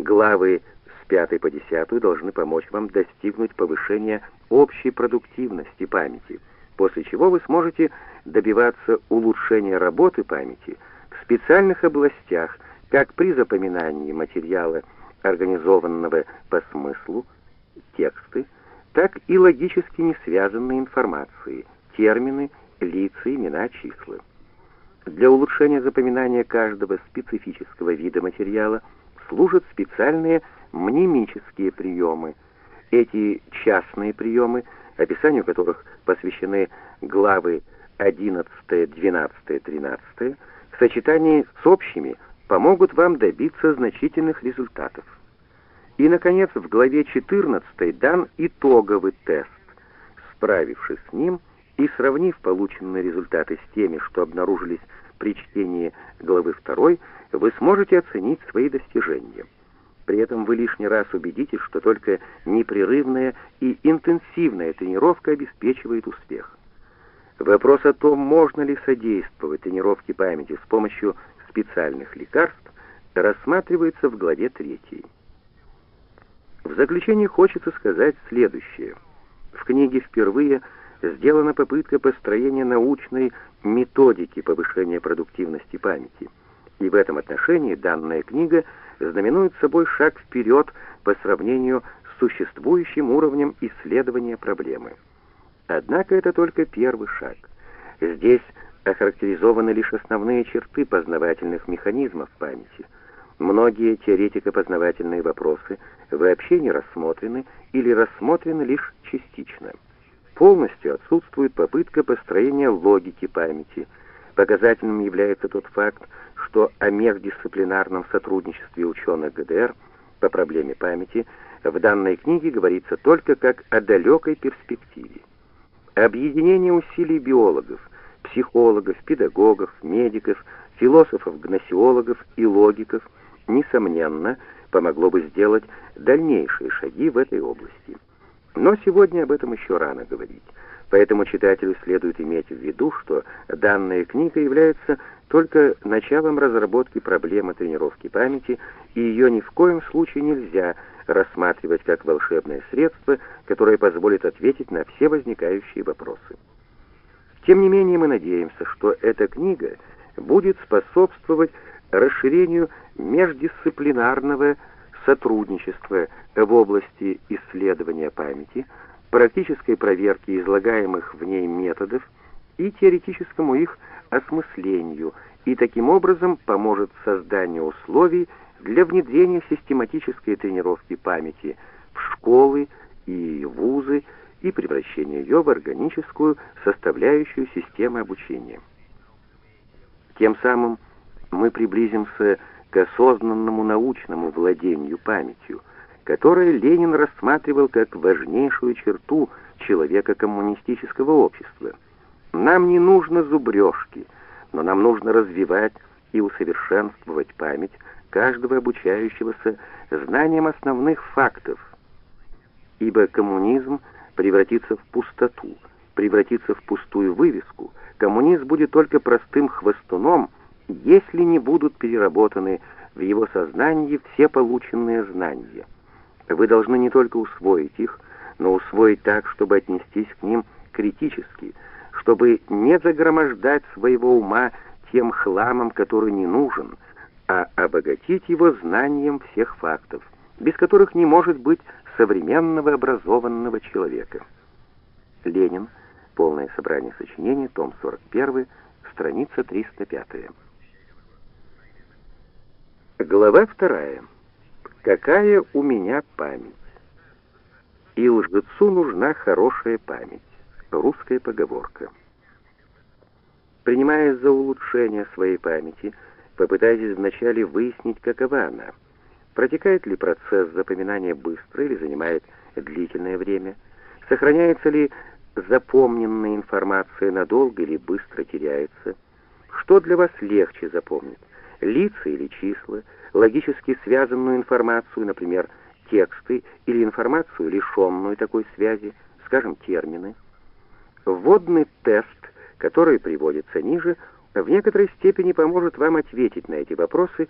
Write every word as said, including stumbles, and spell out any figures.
Главы с пятой по десятую должны помочь вам достигнуть повышения общей продуктивности памяти, после чего вы сможете добиваться улучшения работы памяти в специальных областях, как при запоминании материала, организованного по смыслу, тексты, так и логически не связанной информации, термины, лица, имена, числа. Для улучшения запоминания каждого специфического вида материала служат специальные мнемические приемы. Эти частные приемы, описанию которых посвящены главы одиннадцатая, двенадцатая, тринадцатая, в сочетании с общими помогут вам добиться значительных результатов. И, наконец, в главе четырнадцатой дан итоговый тест. Справившись с ним и сравнив полученные результаты с теми, что обнаружились при чтении главы второй, вы сможете оценить свои достижения. При этом вы лишний раз убедитесь, что только непрерывная и интенсивная тренировка обеспечивает успех. Вопрос о том, можно ли содействовать тренировке памяти с помощью специальных лекарств, рассматривается в главе третьей. В заключение хочется сказать следующее. В книге впервые сделана попытка построения научной методики повышения продуктивности памяти. И в этом отношении данная книга знаменует собой шаг вперед по сравнению с существующим уровнем исследования проблемы. Однако это только первый шаг. Здесь охарактеризованы лишь основные черты познавательных механизмов памяти. Многие теоретико-познавательные вопросы вообще не рассмотрены или рассмотрены лишь частично. Полностью отсутствует попытка построения логики памяти. Показательным является тот факт, что о междисциплинарном сотрудничестве ученых ГДР по проблеме памяти в данной книге говорится только как о далекой перспективе. Объединение усилий биологов, психологов, педагогов, медиков, философов-гносеологов и логиков, несомненно, помогло бы сделать дальнейшие шаги в этой области. Но сегодня об этом еще рано говорить. Поэтому читателю следует иметь в виду, что данная книга является только началом разработки проблемы тренировки памяти, и ее ни в коем случае нельзя рассматривать как волшебное средство, которое позволит ответить на все возникающие вопросы. Тем не менее, мы надеемся, что эта книга будет способствовать расширению междисциплинарного сотрудничества в области исследования памяти, практической проверки излагаемых в ней методов и теоретическому их осмыслению, и таким образом поможет созданию условий для внедрения систематической тренировки памяти в школы и вузы и превращения ее в органическую составляющую системы обучения. Тем самым мы приблизимся к осознанному научному владению памятью, которое Ленин рассматривал как важнейшую черту человека коммунистического общества. Нам не нужно зубрежки, но нам нужно развивать и усовершенствовать память каждого обучающегося знанием основных фактов, ибо коммунизм превратится в пустоту, превратится в пустую вывеску. Коммунизм будет только простым хвостуном, если не будут переработаны в его сознании все полученные знания. Вы должны не только усвоить их, но усвоить так, чтобы отнестись к ним критически, чтобы не загромождать своего ума тем хламом, который не нужен, а обогатить его знанием всех фактов, без которых не может быть современного образованного человека. Ленин. Полное собрание сочинений, том сорок один, страница триста пять. Глава вторая. Какая у меня память? И лжецу нужна хорошая память. Русская поговорка. Принимаясь за улучшение своей памяти, попытайтесь вначале выяснить, какова она. Протекает ли процесс запоминания быстро или занимает длительное время? Сохраняется ли запомненная информация надолго или быстро теряется? Что для вас легче запомнить? Лица или числа, логически связанную информацию, например, тексты, или информацию, лишенную такой связи, скажем, термины? Вводный тест, который приводится ниже, в некоторой степени поможет вам ответить на эти вопросы